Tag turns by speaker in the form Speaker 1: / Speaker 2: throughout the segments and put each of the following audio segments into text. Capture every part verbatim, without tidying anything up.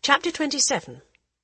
Speaker 1: Chapter twenty-seven.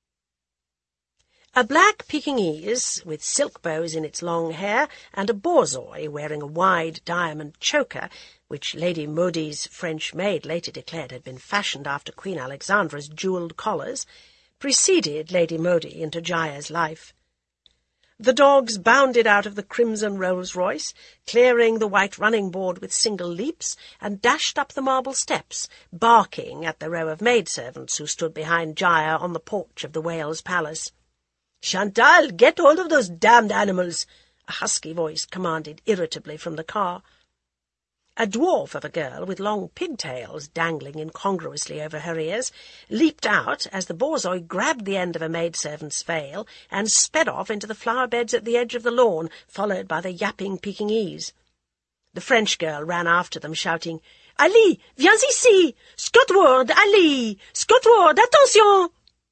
Speaker 1: A black Pekingese, with silk bows in its long hair, and a borzoi wearing a wide diamond choker, which Lady Modi's French maid later declared had been fashioned after Queen Alexandra's jewelled collars, preceded Lady Modi into Jaya's life. The dogs bounded out of the crimson Rolls-Royce, clearing the white running-board with single leaps, and dashed up the marble steps, barking at the row of maidservants who stood behind Jaya on the porch of the Wales Palace. "Chantal, get hold of those damned animals!" a husky voice commanded irritably from the car. A dwarf of a girl, with long pigtails dangling incongruously over her ears, leaped out as the borzoi grabbed the end of a maidservant's veil and sped off into the flower-beds at the edge of the lawn, followed by the yapping Pekingese. The French girl ran after them, shouting, "Ali, viens ici! Scotward, Ali! Scotward, attention!"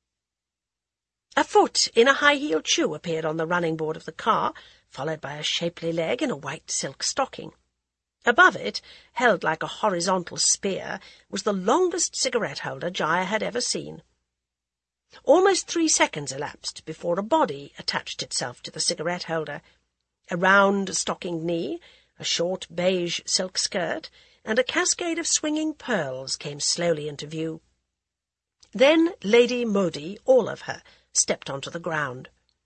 Speaker 1: A foot in a high-heeled shoe appeared on the running-board of the car, followed by a shapely leg in a white silk stocking. Above it, held like a horizontal spear, was the longest cigarette-holder Jaya had ever seen. Almost three seconds elapsed before a body attached itself to the cigarette-holder. A round stockinged knee, a short beige silk skirt, and a cascade of swinging pearls came slowly into view. Then Lady Modi, all of her, stepped onto the ground.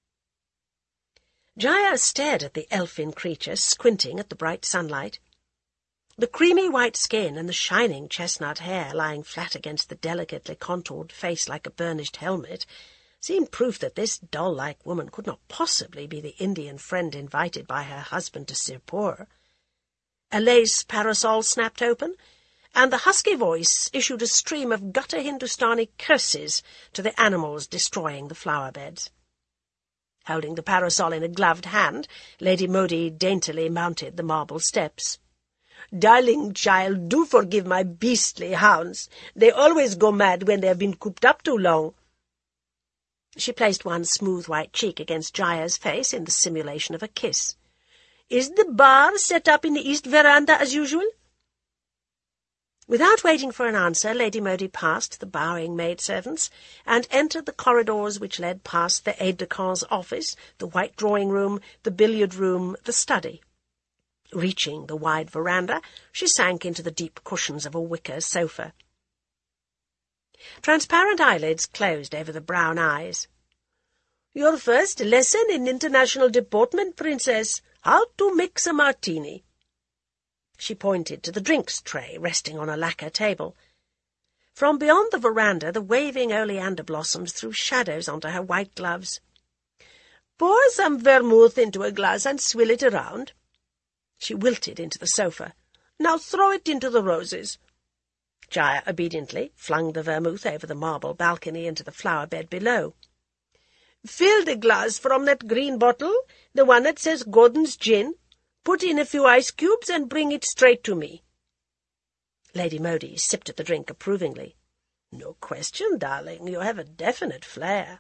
Speaker 1: Jaya stared at the elfin creature, squinting at the bright sunlight. The creamy white skin and the shining chestnut hair lying flat against the delicately contoured face like a burnished helmet seemed proof that this doll-like woman could not possibly be the Indian friend invited by her husband to Sirpur. A lace parasol snapped open, and the husky voice issued a stream of gutter Hindustani curses to the animals destroying the flower-beds. Holding the parasol in a gloved hand, Lady Modi daintily mounted the marble steps. "Darling child, do forgive my beastly hounds. They always go mad when they have been cooped up too long." She placed one smooth white cheek against Jaya's face in the simulation of a kiss. "Is the bar set up in the east veranda as usual?" Without waiting for an answer, Lady Modi passed the bowing maidservants and entered the corridors which led past the aide-de-camp's office, the white drawing-room, the billiard-room, the study. Reaching the wide veranda, she sank into the deep cushions of a wicker sofa. Transparent eyelids closed over the brown eyes. "Your first lesson in international deportment, Princess. How to mix a martini." She pointed to the drinks tray resting on a lacquer table. From beyond the veranda, the waving oleander blossoms threw shadows onto her white gloves. "Pour some vermouth into a glass and swill it around." She wilted into the sofa. "Now throw it into the roses." Jaya obediently flung the vermouth over the marble balcony into the flower-bed below. "Fill the glass from that green bottle, the one that says Gordon's Gin. Put in a few ice cubes and bring it straight to me." Lady Modi sipped at the drink approvingly. "No question, darling. You have a definite flair."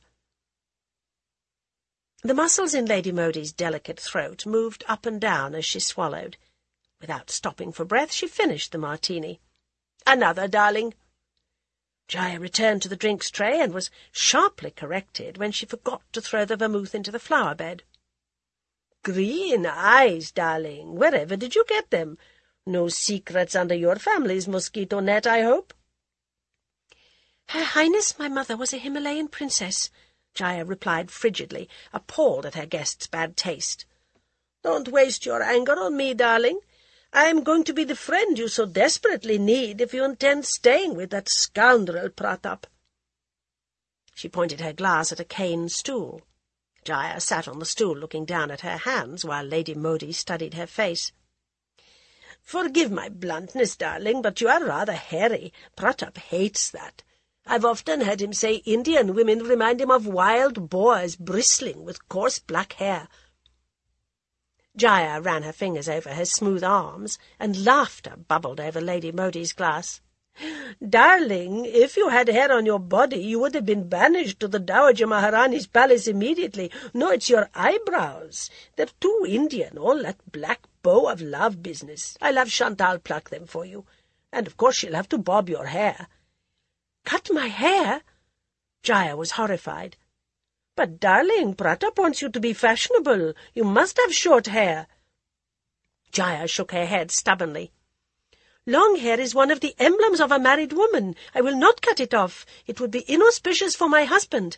Speaker 1: The muscles in Lady Modi's delicate throat moved up and down as she swallowed. Without stopping for breath, she finished the martini. "Another, darling." Jaya returned to the drinks tray and was sharply corrected when she forgot to throw the vermouth into the flower-bed. "Green eyes, darling. Wherever did you get them? No secrets under your family's mosquito net, I hope?" "Her Highness, my mother, was a Himalayan princess," Jaya replied frigidly, appalled at her guest's bad taste. "Don't waste your anger on me, darling. I am going to be the friend you so desperately need if you intend staying with that scoundrel Pratap." She pointed her glass at a cane stool. Jaya sat on the stool looking down at her hands while Lady Modi studied her face. "Forgive my bluntness, darling, but you are rather hairy. Pratap hates that. I've often heard him say Indian women remind him of wild boars bristling with coarse black hair." Jaya ran her fingers over her smooth arms, and laughter bubbled over Lady Modi's glass. "Darling, if you had hair on your body, you would have been banished to the Dowager Maharani's palace immediately. No, it's your eyebrows. They're too Indian, all that black bow of love business. I'll have Chantal pluck them for you. And, of course, she'll have to bob your hair." "Cut my hair?" Jaya was horrified. "But, darling, Pratap wants you to be fashionable. You must have short hair." Jaya shook her head stubbornly. "Long hair is one of the emblems of a married woman. I will not cut it off. It would be inauspicious for my husband."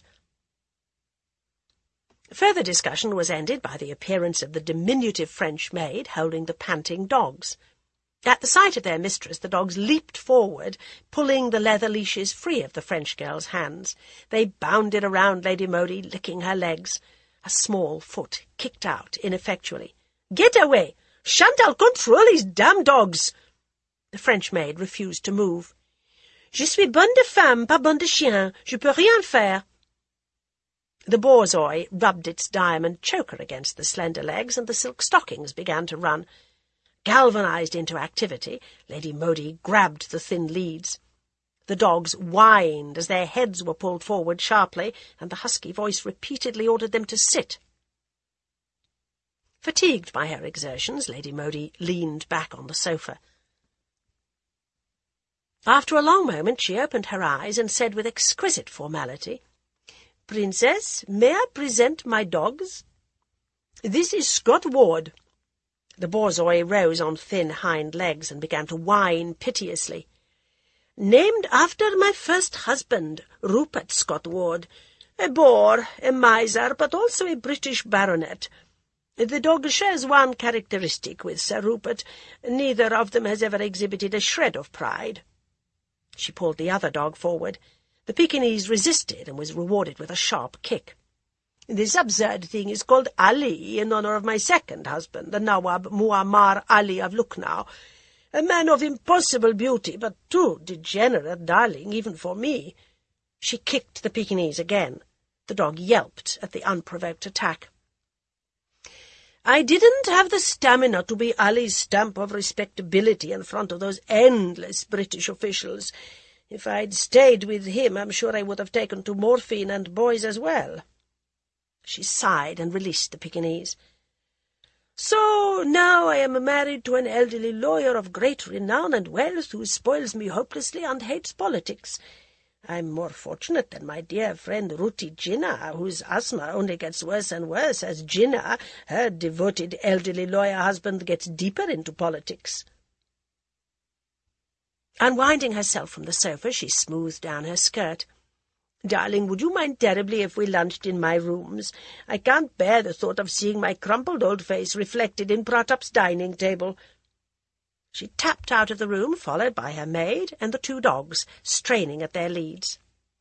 Speaker 1: Further discussion was ended by the appearance of the diminutive French maid holding the panting dogs. At the sight of their mistress, the dogs leaped forward, pulling the leather leashes free of the French girl's hands. They bounded around Lady Modi, licking her legs. A small foot kicked out ineffectually. "Get away! Chantal, control these damn dogs!" The French maid refused to move. "Je suis bonne de femme, pas bonne de chien. Je peux rien faire." The borzoi rubbed its diamond choker against the slender legs, and the silk stockings began to run. Galvanized into activity, Lady Modi grabbed the thin leads. The dogs whined as their heads were pulled forward sharply, and the husky voice repeatedly ordered them to sit. Fatigued by her exertions, Lady Modi leaned back on the sofa. After a long moment she opened her eyes and said with exquisite formality, "Princess, may I present my dogs? This is Scott Ward." The borzoi rose on thin hind legs and began to whine piteously. "Named after my first husband, Rupert Scott Ward, a bore, a miser, but also a British baronet. The dog shares one characteristic with Sir Rupert. Neither of them has ever exhibited a shred of pride." She pulled the other dog forward. The Pekingese resisted and was rewarded with a sharp kick. "This absurd thing is called Ali, in honour of my second husband, the Nawab Muammar Ali of Lucknow, a man of impossible beauty, but too degenerate, darling, even for me." She kicked the Pekingese again. The dog yelped at the unprovoked attack. "I didn't have the stamina to be Ali's stamp of respectability in front of those endless British officials. If I'd stayed with him, I'm sure I would have taken to morphine and boys as well." She sighed and released the Pekingese. "So now I am married to an elderly lawyer of great renown and wealth who spoils me hopelessly and hates politics. I'm more fortunate than my dear friend Ruti Jinnah, whose asthma only gets worse and worse as Jinnah, her devoted elderly lawyer husband, gets deeper into politics." Unwinding herself from the sofa, she smoothed down her skirt. "Darling, would you mind terribly if we lunched in my rooms? I can't bear the thought of seeing my crumpled old face reflected in Pratap's dining table." She tapped out of the room, followed by her maid and the two dogs, straining at their leads.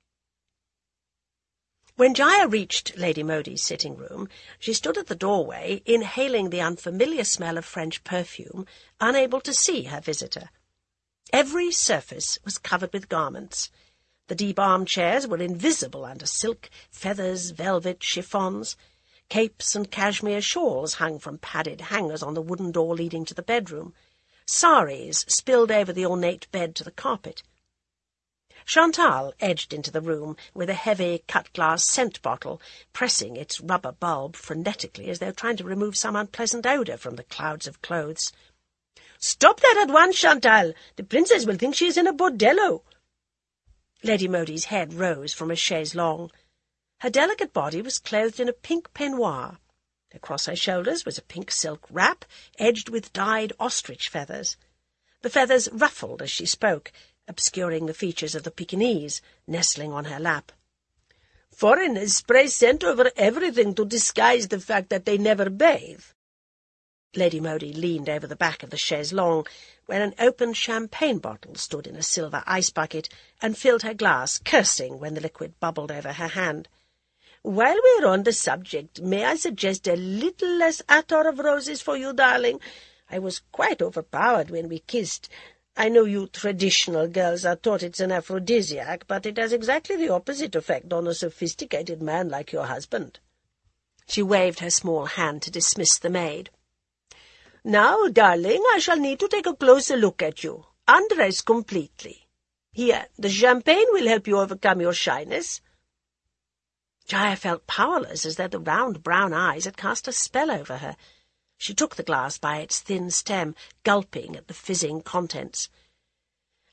Speaker 1: When Jaya reached Lady Modi's sitting-room, she stood at the doorway, inhaling the unfamiliar smell of French perfume, unable to see her visitor. Every surface was covered with garments. The deep armchairs were invisible under silk, feathers, velvet, chiffons. Capes and cashmere shawls hung from padded hangers on the wooden door leading to the bedroom. Saris spilled over the ornate bed to the carpet. Chantal edged into the room with a heavy cut-glass scent bottle, pressing its rubber bulb frenetically as though trying to remove some unpleasant odour from the clouds of clothes. "Stop that at once, Chantal! The princess will think she is in a bordello." Lady Modi's head rose from a chaise longue. Her delicate body was clothed in a pink peignoir. Across her shoulders was a pink silk wrap, edged with dyed ostrich feathers. The feathers ruffled as she spoke, obscuring the features of the Pekingese, nestling on her lap. "Foreigners spray scent over everything to disguise the fact that they never bathe." Lady Modi leaned over the back of the chaise longue, where an open champagne bottle stood in a silver ice-bucket, and filled her glass, cursing when the liquid bubbled over her hand. "While we're on the subject, may I suggest a little less attar of roses for you, darling? I was quite overpowered when we kissed. I know you traditional girls are taught it's an aphrodisiac, but it has exactly the opposite effect on a sophisticated man like your husband." She waved her small hand to dismiss the maid. "Now, darling, I shall need to take a closer look at you. Undress completely. Here, the champagne will help you overcome your shyness." Jaya felt powerless, as though the round brown eyes had cast a spell over her. She took the glass by its thin stem, gulping at the fizzing contents.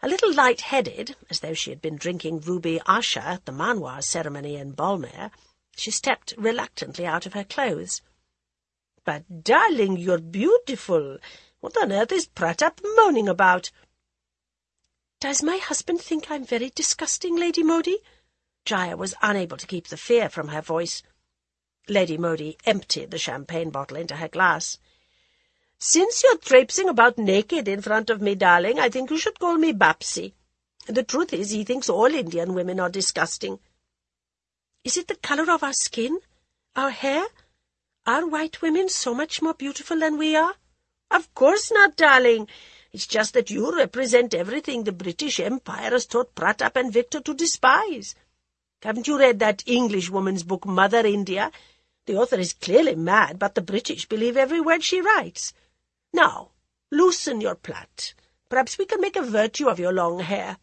Speaker 1: A little light-headed, as though she had been drinking ruby asha at the manwar ceremony in Balmer, she stepped reluctantly out of her clothes. "But, darling, you're beautiful. What on earth is Pratap moaning about?" "Does my husband think I'm very disgusting, Lady Modi?" Jaya was unable to keep the fear from her voice. Lady Modi emptied the champagne bottle into her glass. "Since you're traipsing about naked in front of me, darling, I think you should call me Bapsi. The truth is, he thinks all Indian women are disgusting." "Is it the colour of our skin? Our hair? Are white women so much more beautiful than we are?" "Of course not, darling. It's just that you represent everything the British Empire has taught Pratap and Victor to despise. Haven't you read that English woman's book, Mother India? The author is clearly mad, but the British believe every word she writes. Now, loosen your plait. Perhaps we can make a virtue of your long hair."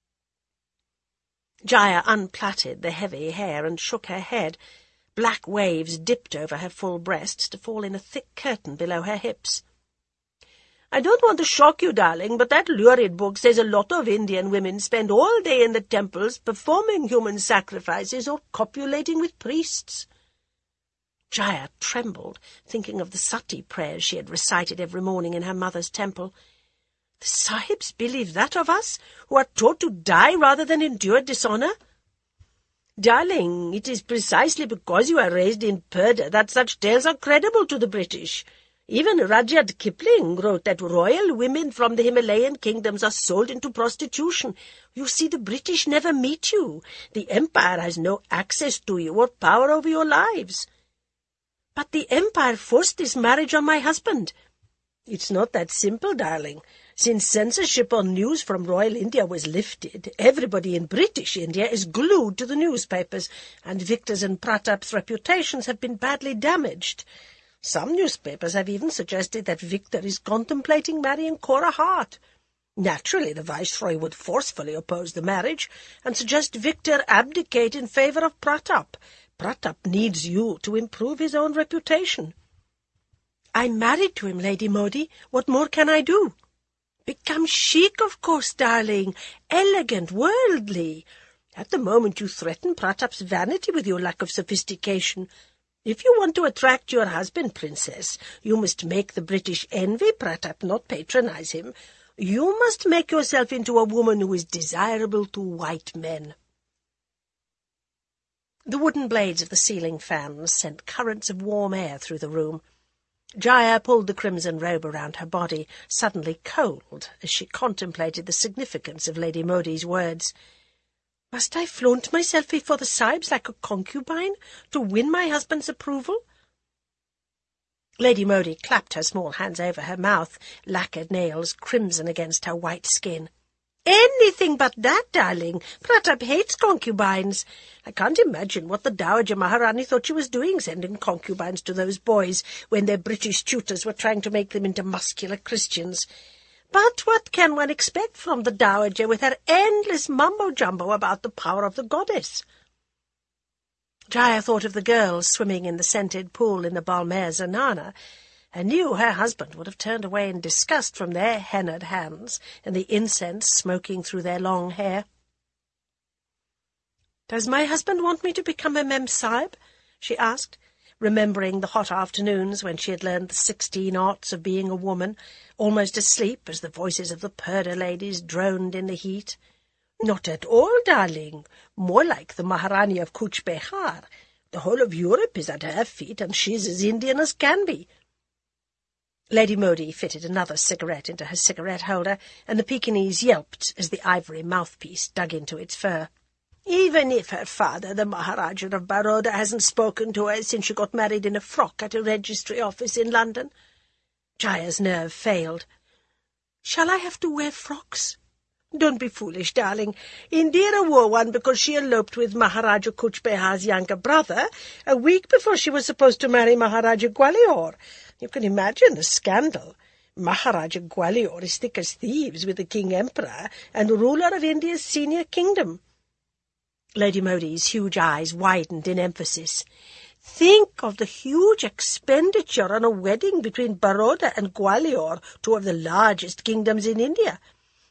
Speaker 1: Jaya unplaited the heavy hair and shook her head. Black waves dipped over her full breasts to fall in a thick curtain below her hips. "I don't want to shock you, darling, but that lurid book says a lot of Indian women spend all day in the temples performing human sacrifices or copulating with priests." Jaya trembled, thinking of the sati prayers she had recited every morning in her mother's temple. "The sahibs believe that of us, who are taught to die rather than endure dishonour?" "Darling, it is precisely because you are raised in Purdah that such tales are credible to the British. Even Rudyard Kipling wrote that royal women from the Himalayan kingdoms are sold into prostitution. You see, the British never meet you. The Empire has no access to you or power over your lives." "But the Empire forced this marriage on my husband." "It's not that simple, darling. Since censorship on news from Royal India was lifted, everybody in British India is glued to the newspapers, and Victor's and Pratap's reputations have been badly damaged. Some newspapers have even suggested that Victor is contemplating marrying Cora Hart. Naturally, the Viceroy would forcefully oppose the marriage and suggest Victor abdicate in favour of Pratap. Pratap needs you to improve his own reputation." "I'm married to him, Lady Modi. What more can I do?" "Become chic, of course, darling. Elegant, worldly. At the moment you threaten Pratap's vanity with your lack of sophistication. If you want to attract your husband, Princess, you must make the British envy Pratap, not patronize him. You must make yourself into a woman who is desirable to white men." The wooden blades of the ceiling fans sent currents of warm air through the room. Jaya pulled the crimson robe around her body, suddenly cold, as she contemplated the significance of Lady Modi's words. Must I flaunt myself before the sahibs like a concubine to win my husband's approval? Lady Modi clapped her small hands over her mouth, lacquered nails crimson against her white skin. "Anything but that, darling. Pratap hates concubines. I can't imagine what the Dowager Maharani thought she was doing, sending concubines to those boys when their British tutors were trying to make them into muscular Christians. But what can one expect from the Dowager with her endless mumbo-jumbo about the power of the goddess?" Jaya thought of the girls swimming in the scented pool in the Balmer Zanana, and knew her husband would have turned away in disgust from their hennaed hands and the incense smoking through their long hair. "Does my husband want me to become a Mem Sahib?" she asked, remembering the hot afternoons when she had learned the sixteen arts of being a woman, almost asleep as the voices of the Purdah ladies droned in the heat. "Not at all, darling. More like the Maharani of Cooch Behar. The whole of Europe is at her feet, and she's as Indian as can be." Lady Modi fitted another cigarette into her cigarette-holder, and the Pekingese yelped as the ivory mouthpiece dug into its fur. "Even if her father, the Maharaja of Baroda, hasn't spoken to her since she got married in a frock at a registry office in London." Jaya's nerve failed. "Shall I have to wear frocks?" "Don't be foolish, darling. Indira wore one because she eloped with Maharaja Cooch Behar's younger brother a week before she was supposed to marry Maharaja Gwalior. You can imagine the scandal. Maharaja Gwalior is thick as thieves with the King-Emperor and ruler of India's senior kingdom." Lady Modi's huge eyes widened in emphasis. "Think of the huge expenditure on a wedding between Baroda and Gwalior, two of the largest kingdoms in India.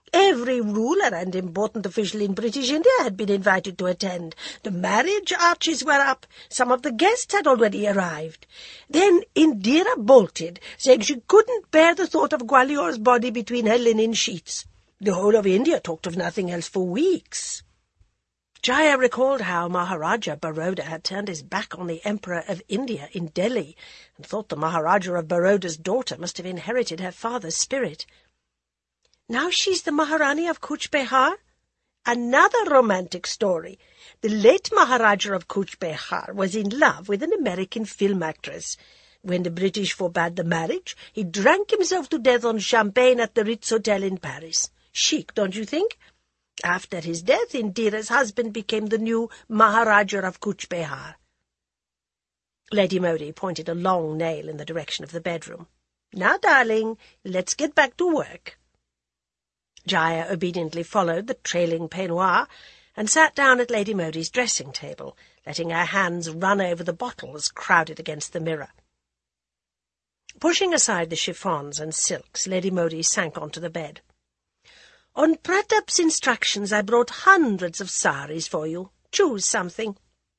Speaker 1: Every ruler and important official in British India had been invited to attend. The marriage arches were up. Some of the guests had already arrived. Then Indira bolted, saying she couldn't bear the thought of Gwalior's body between her linen sheets. The whole of India talked of nothing else for weeks. Jaya recalled how Maharaja Baroda had turned his back on the Emperor of India in Delhi, and thought the Maharaja of Baroda's daughter must have inherited her father's spirit. Now she's the Maharani of Cooch Behar? Another romantic story. The late Maharaja of Cooch Behar was in love with an American film actress. When the British forbade the marriage, he drank himself to death on champagne at the Ritz Hotel in Paris. Chic, don't you think? After his death, Indira's husband became the new Maharaja of Cooch Behar. Lady Modi pointed a long nail in the direction of the bedroom. Now, darling, let's get back to work. Jaya obediently followed the trailing peignoir and sat down at Lady Modi's dressing-table, letting her hands run over the bottles crowded against the mirror. Pushing aside the chiffons and silks, Lady Modi sank onto the bed. On Pratap's instructions, I brought hundreds of saris for you. Choose something.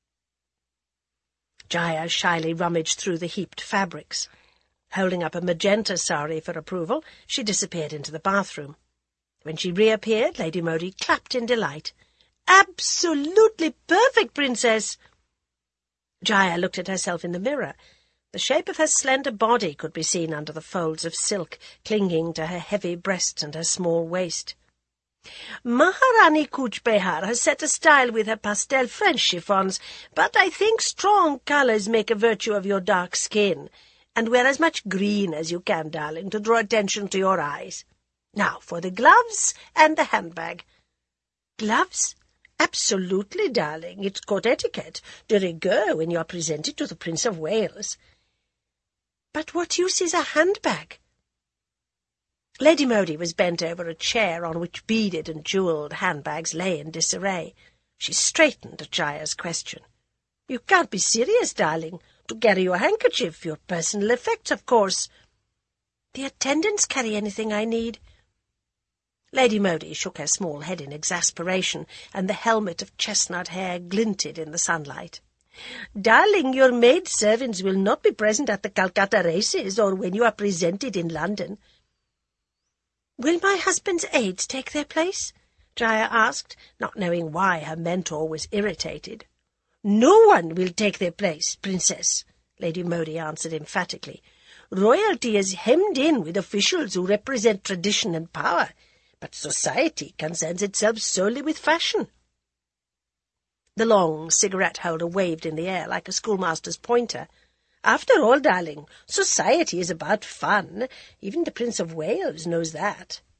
Speaker 1: Jaya shyly rummaged through the heaped fabrics. Holding up a magenta sari for approval, she disappeared into the bathroom. When she reappeared, Lady Modi clapped in delight. "Absolutely perfect, Princess!" Jaya looked at herself in the mirror. The shape of her slender body could be seen under the folds of silk clinging to her heavy breasts and her small waist. Maharani Cooch Behar has set a style with her pastel French chiffons, but I think strong colours make a virtue of your dark skin, and wear as much green as you can, darling, to draw attention to your eyes. Now for the gloves and the handbag. Gloves? Absolutely, darling. It's court etiquette, de rigueur, when you are presented to the Prince of Wales. But what use is a handbag? Lady Modi was bent over a chair on which beaded and jewelled handbags lay in disarray. She straightened at Jaya's question. You can't be serious, darling. To carry your handkerchief, your personal effects, of course. The attendants carry anything I need. Lady Modi shook her small head in exasperation, and the helmet of chestnut hair glinted in the sunlight. Darling, your maid-servants will not be present at the Calcutta races or when you are presented in London. Will my husband's aides take their place? Jaya asked, not knowing why her mentor was irritated. No one will take their place, Princess, Lady Modi answered emphatically. Royalty is hemmed in with officials who represent tradition and power, but society concerns itself solely with fashion. The long cigarette holder waved in the air like a schoolmaster's pointer. After all, darling, society is about fun. Even the Prince of Wales knows that.